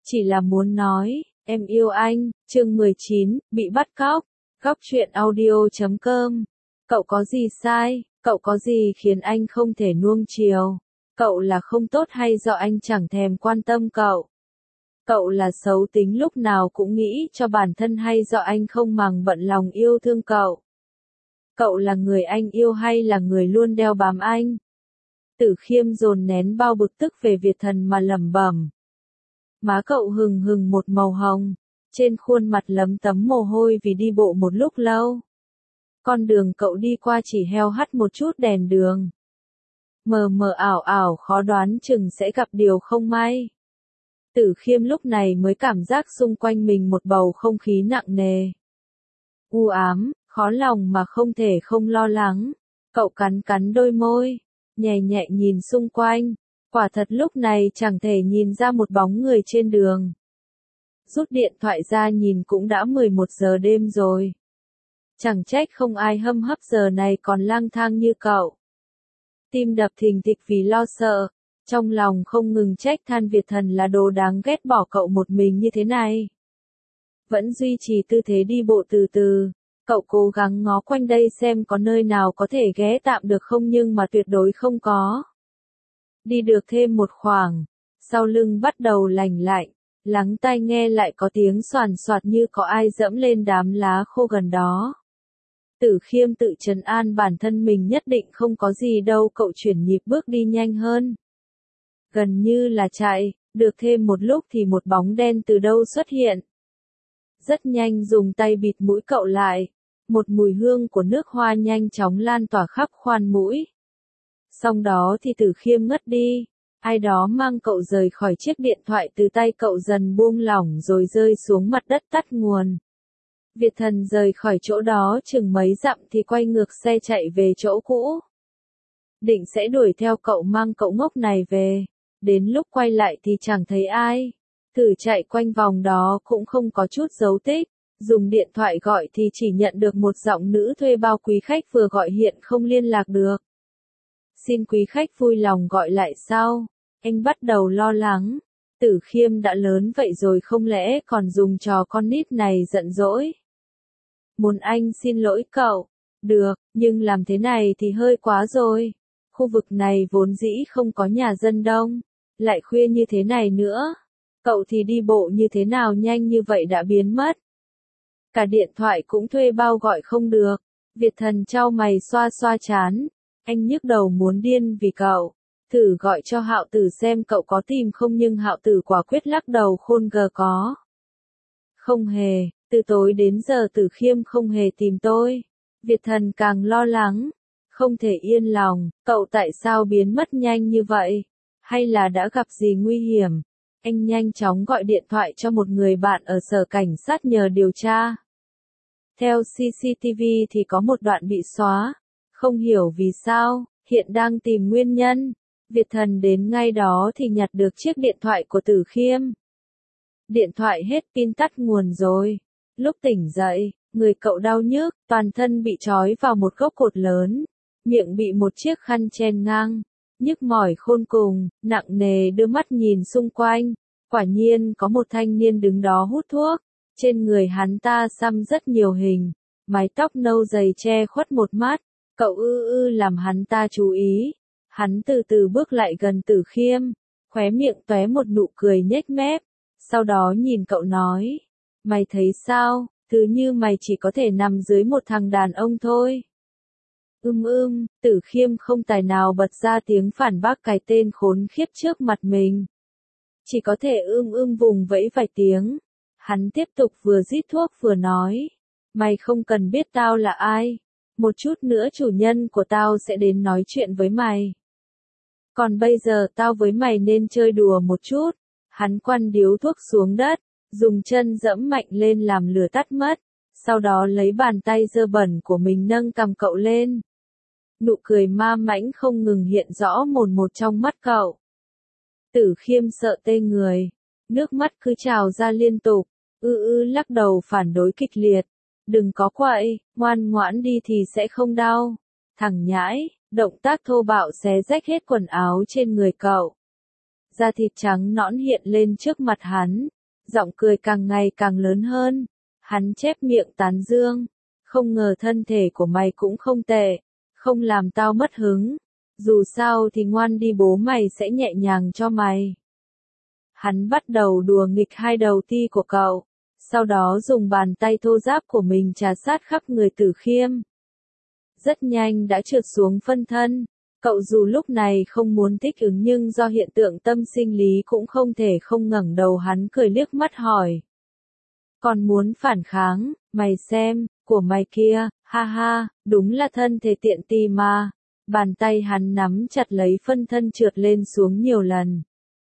Chỉ là muốn nói, em yêu anh, chương 19, bị bắt cóc. Góc truyện audio.com. Cậu có gì sai, cậu có gì khiến anh không thể nuông chiều? Cậu là không tốt hay do anh chẳng thèm quan tâm cậu? Cậu là xấu tính lúc nào cũng nghĩ cho bản thân hay do anh không màng bận lòng yêu thương cậu? Cậu là người anh yêu hay là người luôn đeo bám anh? Tử Khiêm dồn nén bao bực tức về Việt Thần mà lẩm bẩm. Má cậu hừng hừng một màu hồng, trên khuôn mặt lấm tấm mồ hôi vì đi bộ một lúc lâu. Con đường cậu đi qua chỉ heo hắt một chút đèn đường. Mờ mờ ảo ảo khó đoán chừng sẽ gặp điều không may. Tử Khiêm lúc này mới cảm giác xung quanh mình một bầu không khí nặng nề. U ám, khó lòng mà không thể không lo lắng. Cậu cắn cắn đôi môi, nhẹ nhẹ nhìn xung quanh. Quả thật lúc này chẳng thể nhìn ra một bóng người trên đường. Rút điện thoại ra nhìn cũng đã 11 giờ đêm rồi. Chẳng trách không ai hâm hấp giờ này còn lang thang như cậu. Tim đập thình thịch vì lo sợ, trong lòng không ngừng trách than Việt Thần là đồ đáng ghét bỏ cậu một mình như thế này. Vẫn duy trì tư thế đi bộ từ từ, cậu cố gắng ngó quanh đây xem có nơi nào có thể ghé tạm được không nhưng mà tuyệt đối không có. Đi được thêm một khoảng, sau lưng bắt đầu lành lạnh, lắng tai nghe lại có tiếng xoàn xoạt như có ai dẫm lên đám lá khô gần đó. Tử Khiêm tự trấn an bản thân mình nhất định không có gì đâu, cậu chuyển nhịp bước đi nhanh hơn. Gần như là chạy, được thêm một lúc thì một bóng đen từ đâu xuất hiện. Rất nhanh dùng tay bịt mũi cậu lại, một mùi hương của nước hoa nhanh chóng lan tỏa khắp khoang mũi. Xong đó thì Tử Khiêm ngất đi, ai đó mang cậu rời khỏi chiếc điện thoại từ tay cậu dần buông lỏng rồi rơi xuống mặt đất tắt nguồn. Việt Thần rời khỏi chỗ đó chừng mấy dặm thì quay ngược xe chạy về chỗ cũ. Định sẽ đuổi theo cậu mang cậu ngốc này về, đến lúc quay lại thì chẳng thấy ai. Thử chạy quanh vòng đó cũng không có chút dấu tích, dùng điện thoại gọi thì chỉ nhận được một giọng nữ thuê bao quý khách vừa gọi hiện không liên lạc được. Xin quý khách vui lòng gọi lại sau. Anh bắt đầu lo lắng. Tử Khiêm đã lớn vậy rồi không lẽ còn dùng trò con nít này giận dỗi. Muốn anh xin lỗi cậu. Được, nhưng làm thế này thì hơi quá rồi. Khu vực này vốn dĩ không có nhà dân đông. Lại khuya như thế này nữa. Cậu thì đi bộ như thế nào nhanh như vậy đã biến mất. Cả điện thoại cũng thuê bao gọi không được. Việt Thần chau mày xoa xoa trán. Anh nhức đầu muốn điên vì cậu. Thử gọi cho Hạo Tử xem cậu có tìm không nhưng Hạo Tử quả quyết lắc đầu khôn gờ có. Không hề, từ tối đến giờ Tử Khiêm không hề tìm tôi. Việt Thần càng lo lắng. Không thể yên lòng, cậu tại sao biến mất nhanh như vậy? Hay là đã gặp gì nguy hiểm? Anh nhanh chóng gọi điện thoại cho một người bạn ở sở cảnh sát nhờ điều tra. Theo CCTV thì có một đoạn bị xóa. Không hiểu vì sao, hiện đang tìm nguyên nhân. Việt Thần đến ngay đó thì nhặt được chiếc điện thoại của Tử Khiêm. Điện thoại hết pin tắt nguồn rồi. Lúc tỉnh dậy, người cậu đau nhức, toàn thân bị trói vào một gốc cột lớn. Miệng bị một chiếc khăn chen ngang. Nhức mỏi khôn cùng, nặng nề đưa mắt nhìn xung quanh. Quả nhiên có một thanh niên đứng đó hút thuốc. Trên người hắn ta xăm rất nhiều hình. Mái tóc nâu dày che khuất một mắt. Cậu làm hắn ta chú ý. Hắn từ từ bước lại gần Tử Khiêm. Khóe miệng tóe một nụ cười nhếch mép. Sau đó nhìn cậu nói. Mày thấy sao, thứ như mày chỉ có thể nằm dưới một thằng đàn ông thôi. Tử Khiêm không tài nào bật ra tiếng phản bác cái tên khốn khiếp trước mặt mình. Chỉ có thể vùng vẫy vài tiếng. Hắn tiếp tục vừa rít thuốc vừa nói. Mày không cần biết tao là ai. Một chút nữa chủ nhân của tao sẽ đến nói chuyện với mày. Còn bây giờ tao với mày nên chơi đùa một chút. Hắn quăng điếu thuốc xuống đất, dùng chân dẫm mạnh lên làm lửa tắt mất. Sau đó lấy bàn tay dơ bẩn của mình nâng cằm cậu lên. Nụ cười ma mãnh không ngừng hiện rõ mồn một trong mắt cậu. Tử Khiêm sợ tê người. Nước mắt cứ trào ra liên tục. Lắc đầu phản đối kịch liệt. Đừng có quậy, ngoan ngoãn đi thì sẽ không đau. Thằng nhãi, động tác thô bạo xé rách hết quần áo trên người cậu. da thịt trắng nõn hiện lên trước mặt hắn, giọng cười càng ngày càng lớn hơn. Hắn chép miệng tán dương, không ngờ thân thể của mày cũng không tệ, không làm tao mất hứng, dù sao thì ngoan đi bố mày sẽ nhẹ nhàng cho mày. Hắn bắt đầu đùa nghịch hai đầu ti của cậu, sau đó dùng bàn tay thô ráp của mình trà sát khắp người Tử Khiêm. Rất nhanh đã trượt xuống phân thân, cậu dù lúc này không muốn thích ứng nhưng do hiện tượng tâm sinh lý cũng không thể không ngẩng đầu. Hắn cười liếc mắt hỏi. Còn muốn phản kháng, mày xem, của mày kia, ha ha, đúng là thân thể tiện tì mà. Bàn tay hắn nắm chặt lấy phân thân trượt lên xuống nhiều lần.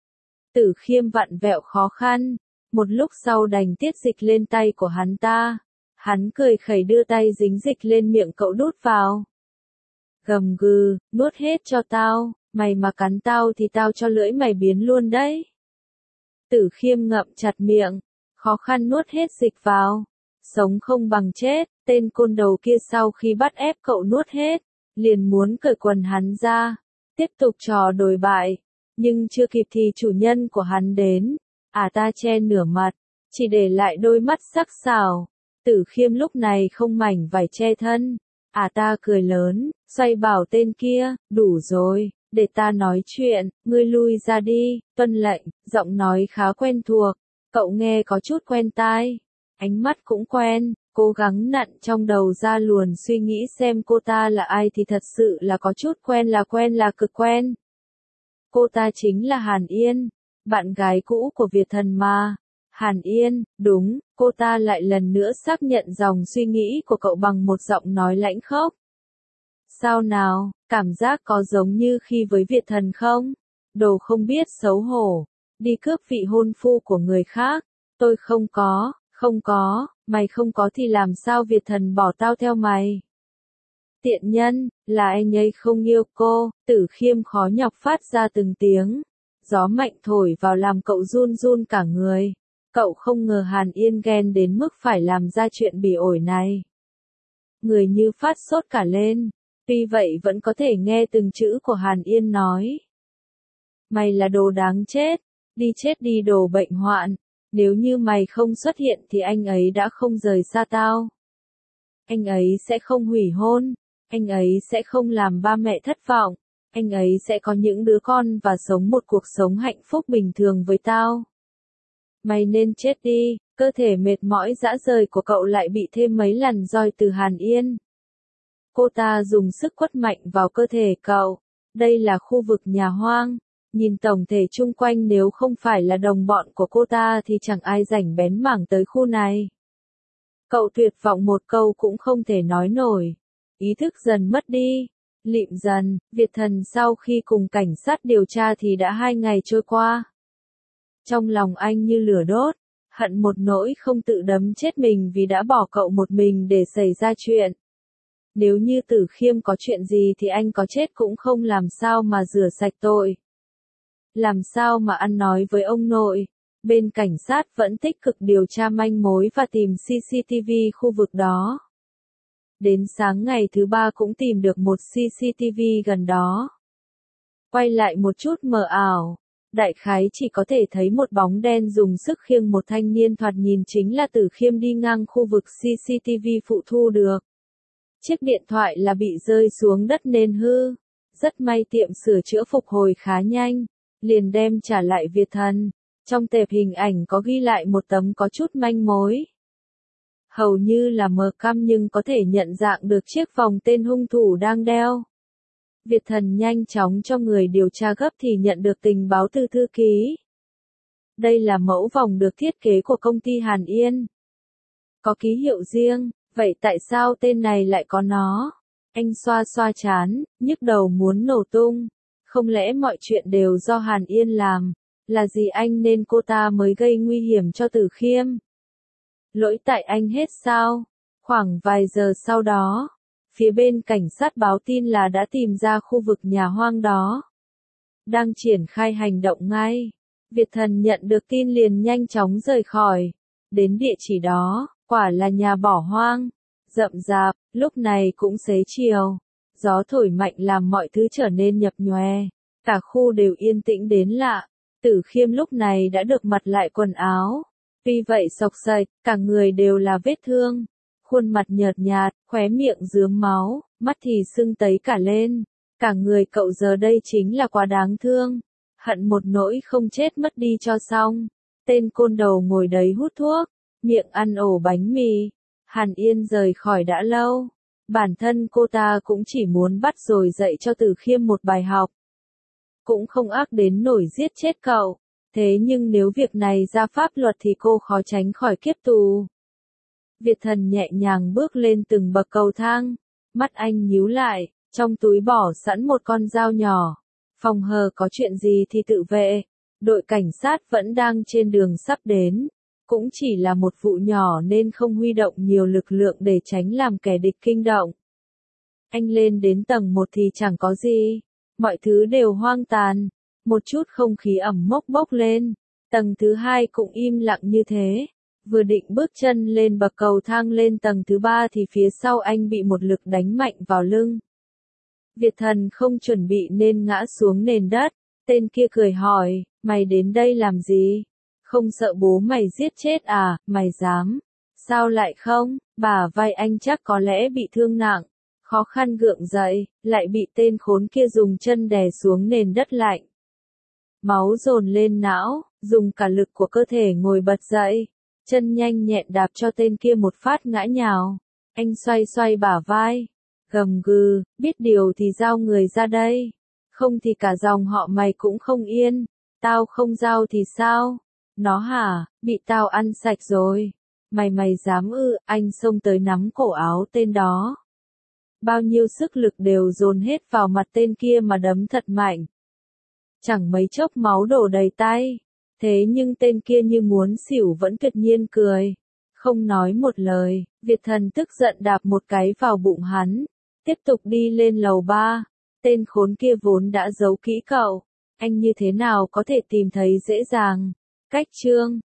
Tử Khiêm vặn vẹo khó khăn, một lúc sau đành tiết dịch lên tay của hắn ta. Hắn cười khẩy đưa tay dính dịch lên miệng cậu đút vào. Gầm gừ, nuốt hết cho tao, mày mà cắn tao thì tao cho lưỡi mày biến luôn đấy. Tử Khiêm ngậm chặt miệng, khó khăn nuốt hết dịch vào. Sống không bằng chết, tên côn đầu kia sau khi bắt ép cậu nuốt hết, liền muốn cởi quần hắn ra, tiếp tục trò đồi bại. Nhưng chưa kịp thì chủ nhân của hắn đến, ta che nửa mặt, chỉ để lại đôi mắt sắc sảo. Tử Khiêm lúc này không mảnh vải che thân, ta cười lớn, xoay bảo tên kia, đủ rồi, để ta nói chuyện, ngươi lui ra đi, tuân lệnh. Giọng nói khá quen thuộc, cậu nghe có chút quen tai, ánh mắt cũng quen, cố gắng nặn trong đầu ra luồn suy nghĩ xem cô ta là ai thì thật sự là có chút quen là cực quen. Cô ta chính là Hàn Yên, bạn gái cũ của Việt Thần mà. Hàn Yên, đúng, cô ta lại lần nữa xác nhận dòng suy nghĩ của cậu bằng một giọng nói lãnh khốc. Sao nào, cảm giác có giống như khi với Việt Thần không? Đồ không biết xấu hổ, đi cướp vị hôn phu của người khác. Tôi không có, mày không có thì làm sao Việt Thần bỏ tao theo mày? Tiện nhân, là anh ấy không yêu cô. Tử Khiêm khó nhọc phát ra từng tiếng. Gió mạnh thổi vào làm cậu run run cả người. Cậu không ngờ Hàn Yên ghen đến mức phải làm ra chuyện bỉ ổi này. Người như phát sốt cả lên, tuy vậy vẫn có thể nghe từng chữ của Hàn Yên nói. Mày là đồ đáng chết đi đồ bệnh hoạn, nếu như mày không xuất hiện thì anh ấy đã không rời xa tao. Anh ấy sẽ không hủy hôn, anh ấy sẽ không làm ba mẹ thất vọng, anh ấy sẽ có những đứa con và sống một cuộc sống hạnh phúc bình thường với tao. Mày nên chết đi. Cơ thể mệt mỏi rã rời của cậu lại bị thêm mấy lần roi từ Hàn Yên. Cô ta dùng sức quất mạnh vào cơ thể cậu. Đây là khu vực nhà hoang. Nhìn tổng thể chung quanh nếu không phải là đồng bọn của cô ta thì chẳng ai rảnh bén mảng tới khu này. Cậu tuyệt vọng một câu cũng không thể nói nổi. Ý thức dần mất đi. Lịm dần, Việt Thần sau khi cùng cảnh sát điều tra thì đã 2 ngày trôi qua. Trong lòng anh như lửa đốt, hận một nỗi không tự đấm chết mình vì đã bỏ cậu một mình để xảy ra chuyện. Nếu như Tử Khiêm có chuyện gì thì anh có chết cũng không làm sao mà rửa sạch tội. Làm sao mà ăn nói với ông nội. Bên cảnh sát vẫn tích cực điều tra manh mối và tìm CCTV khu vực đó. Đến sáng ngày thứ 3 cũng tìm được một CCTV gần đó. Quay lại một chút mờ ảo. Đại khái chỉ có thể thấy một bóng đen dùng sức khiêng một thanh niên thoạt nhìn chính là Tử Khiêm đi ngang khu vực CCTV phụ thu được. Chiếc điện thoại là bị rơi xuống đất nên hư. Rất may tiệm sửa chữa phục hồi khá nhanh, liền đem trả lại Việt Thần. Trong tệp hình ảnh có ghi lại một tấm có chút manh mối. Hầu như là mờ căm nhưng có thể nhận dạng được chiếc vòng tên hung thủ đang đeo. Việt Thần nhanh chóng cho người điều tra gấp thì nhận được tình báo từ thư ký. Đây là mẫu vòng được thiết kế của công ty Hàn Yên. Có ký hiệu riêng, vậy tại sao tên này lại có nó? Anh xoa xoa trán, nhức đầu muốn nổ tung. Không lẽ mọi chuyện đều do Hàn Yên làm? Là gì anh nên cô ta mới gây nguy hiểm cho Tử Khiêm? Lỗi tại anh hết sao? Khoảng vài giờ sau đó, phía bên cảnh sát báo tin là đã tìm ra khu vực nhà hoang đó. Đang triển khai hành động ngay. Việt Thần nhận được tin liền nhanh chóng rời khỏi. Đến địa chỉ đó, quả là nhà bỏ hoang. Rậm rạp, lúc này cũng xế chiều. Gió thổi mạnh làm mọi thứ trở nên nhập nhòe. Cả khu đều yên tĩnh đến lạ. Tử Khiêm lúc này đã được mặc lại quần áo. Tuy vậy xộc xệch, cả người đều là vết thương. Khuôn mặt nhợt nhạt, khóe miệng rướm máu, mắt thì sưng tấy cả lên. Cả người cậu giờ đây chính là quá đáng thương. Hận một nỗi không chết mất đi cho xong. Tên côn đầu ngồi đấy hút thuốc, miệng ăn ổ bánh mì. Hàn Yên rời khỏi đã lâu. Bản thân cô ta cũng chỉ muốn bắt rồi dạy cho Tử Khiêm một bài học. Cũng không ác đến nổi giết chết cậu. Thế nhưng nếu việc này ra pháp luật thì cô khó tránh khỏi kiếp tù. Việt Thần nhẹ nhàng bước lên từng bậc cầu thang. Mắt anh nhíu lại, trong túi bỏ sẵn một con dao nhỏ. Phòng hờ có chuyện gì thì tự vệ. Đội cảnh sát vẫn đang trên đường sắp đến. Cũng chỉ là một vụ nhỏ nên không huy động nhiều lực lượng để tránh làm kẻ địch kinh động. Anh lên đến tầng 1 thì chẳng có gì. Mọi thứ đều hoang tàn. Một chút không khí ẩm mốc bốc lên. Tầng thứ 2 cũng im lặng như thế. Vừa định bước chân lên bậc cầu thang lên tầng thứ 3 thì phía sau anh bị một lực đánh mạnh vào lưng. Việt Thần không chuẩn bị nên ngã xuống nền đất. Tên kia cười hỏi, mày đến đây làm gì? Không sợ bố mày giết chết à, mày dám? Sao lại không? Bả vai anh chắc có lẽ bị thương nặng. Khó khăn gượng dậy, lại bị tên khốn kia dùng chân đè xuống nền đất lạnh. Máu dồn lên não, dùng cả lực của cơ thể ngồi bật dậy. Chân nhanh nhẹn đạp cho tên kia một phát ngã nhào. Anh xoay xoay bả vai. Gầm gừ, biết điều thì giao người ra đây. Không thì cả dòng họ mày cũng không yên. Tao không giao thì sao? Nó hả, bị tao ăn sạch rồi. Mày dám ư, anh xông tới nắm cổ áo tên đó. Bao nhiêu sức lực đều dồn hết vào mặt tên kia mà đấm thật mạnh. Chẳng mấy chốc máu đổ đầy tay. Thế nhưng tên kia như muốn xỉu vẫn tuyệt nhiên cười. Không nói một lời, Việt Thần tức giận đạp một cái vào bụng hắn. Tiếp tục đi lên lầu 3. Tên khốn kia vốn đã giấu kỹ cậu. Anh như thế nào có thể tìm thấy dễ dàng. Cách chương